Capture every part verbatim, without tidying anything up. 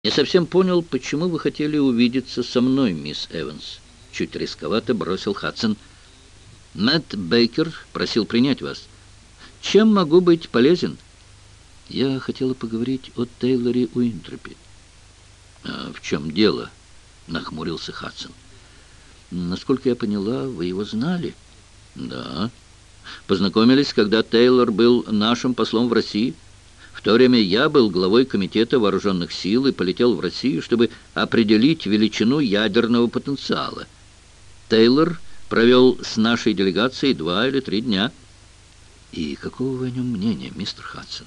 Не совсем понял, почему вы хотели увидеться со мной, мисс Эванс. Чуть рисковато бросил Хадсон. Мэтт Бейкер просил принять вас. Чем могу быть полезен? Я хотела поговорить о Тейлоре Уинтропе. А в чем дело? Нахмурился Хадсон. Насколько я поняла, вы его знали? Да. Познакомились, когда Тейлор был нашим послом в России. В то время я был главой комитета вооруженных сил и полетел в Россию, чтобы определить величину ядерного потенциала. Тейлор провел с нашей делегацией два или три дня. И какого вы о нем мнения, мистер Хадсон?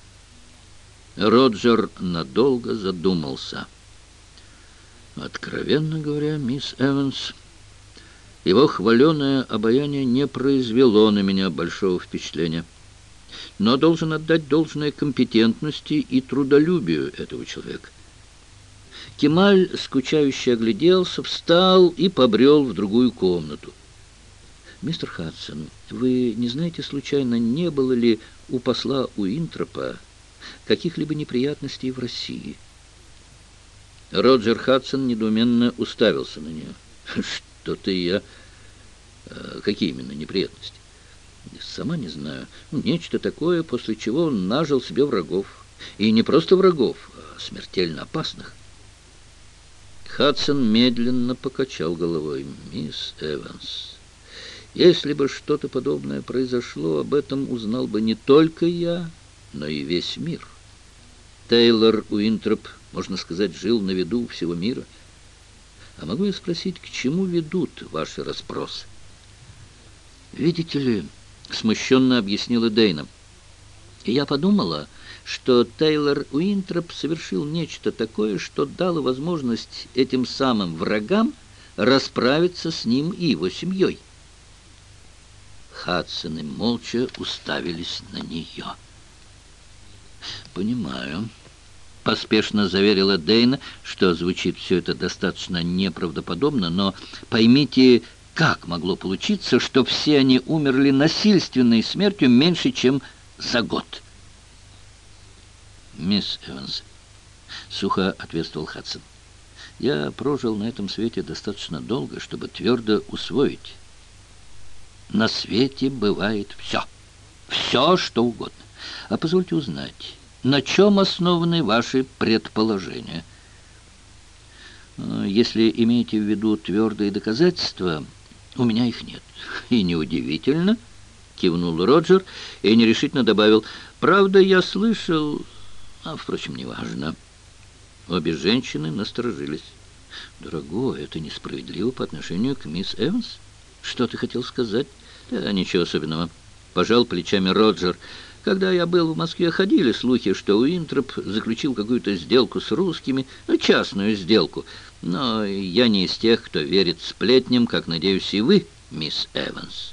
Роджер надолго задумался. Откровенно говоря, мисс Эванс, его хваленое обаяние не произвело на меня большого впечатления. Но должен отдать должное компетентности и трудолюбию этого человека. Кемаль, скучающе огляделся, встал и побрел в другую комнату. «Мистер Хадсон, вы не знаете, случайно, не было ли у посла Уинтропа каких-либо неприятностей в России?» Роджер Хадсон недоуменно уставился на нее. «Что-то я... Какие именно неприятности?» «Сама не знаю. Нечто такое, после чего он нажил себе врагов. И не просто врагов, а смертельно опасных». Хадсон медленно покачал головой. «Мисс Эванс, если бы что-то подобное произошло, об этом узнал бы не только я, но и весь мир. Тейлор Уинтроп, можно сказать, жил на виду у всего мира. А могу я спросить, к чему ведут ваши расспросы?» «Видите ли, — смущенно объяснила Дейна, — я подумала, что Тейлор Уинтроп совершил нечто такое, что дало возможность этим самым врагам расправиться с ним и его семьей». Хадсоны молча уставились на нее. «Понимаю», — поспешно заверила Дейна, что звучит все это достаточно неправдоподобно, но поймите, как могло получиться, что все они умерли насильственной смертью меньше, чем за год? «Мисс Эванс», — сухо ответствовал Хадсон, — «я прожил на этом свете достаточно долго, чтобы твердо усвоить. На свете бывает все. Все, что угодно. А позвольте узнать, на чем основаны ваши предположения? Если имеете в виду твердые доказательства, у меня их нет». «И неудивительно», — кивнул Роджер и нерешительно добавил, «правда, я слышал... А, впрочем, неважно». Обе женщины насторожились. «Дорогой, это несправедливо по отношению к мисс Эванс. Что ты хотел сказать?» «Да, ничего особенного», — пожал плечами Роджер. «Когда я был в Москве, ходили слухи, что Уинтроп заключил какую-то сделку с русскими, ну, частную сделку. Но я не из тех, кто верит сплетням, как, надеюсь, и вы, мисс Эванс».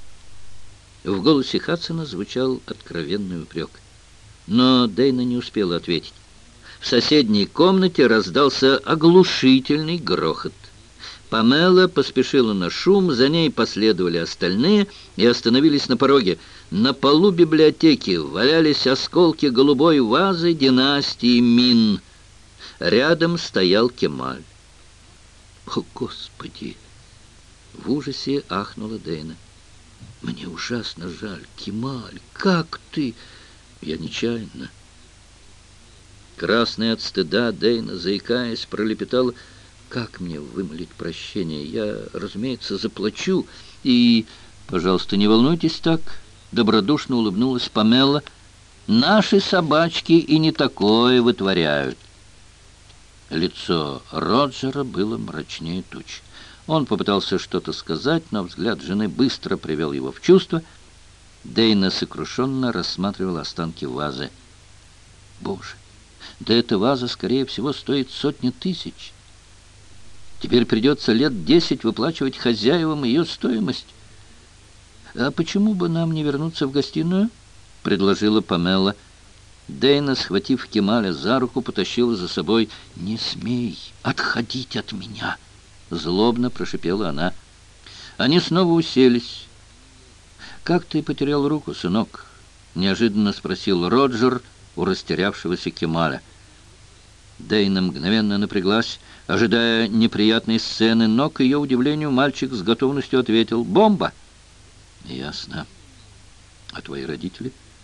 В голосе Хадсона звучал откровенный упрек. Но Дейна не успела ответить. В соседней комнате раздался оглушительный грохот. Памела поспешила на шум, за ней последовали остальные и остановились на пороге. На полу библиотеки валялись осколки голубой вазы династии Мин. Рядом стоял Кемаль. «О, Господи!» — в ужасе ахнула Дейна. «Мне ужасно жаль, Кемаль, как ты...» «Я нечаянно». Красная от стыда, Дейна, заикаясь, пролепетала: «Как мне вымолить прощение? Я, разумеется, заплачу. И, пожалуйста, не волнуйтесь так», — добродушно улыбнулась Памела. «Наши собачки и не такое вытворяют». Лицо Роджера было мрачнее туч. Он попытался что-то сказать, но взгляд жены быстро привел его в чувство. Дейна сокрушенно рассматривала останки вазы. «Боже, да эта ваза, скорее всего, стоит сотни тысяч. Теперь придется лет десять выплачивать хозяевам ее стоимость. А почему бы нам не вернуться в гостиную?» — предложила Памела. Дейна, схватив Кемаля за руку, потащила за собой. «Не смей отходить от меня!» — злобно прошипела она. Они снова уселись. «Как ты потерял руку, сынок?» — неожиданно спросил Роджер у растерявшегося Кемаля. Дейна мгновенно напряглась, ожидая неприятной сцены, но, к ее удивлению, мальчик с готовностью ответил: «Бомба!» «Ясно. А твои родители?»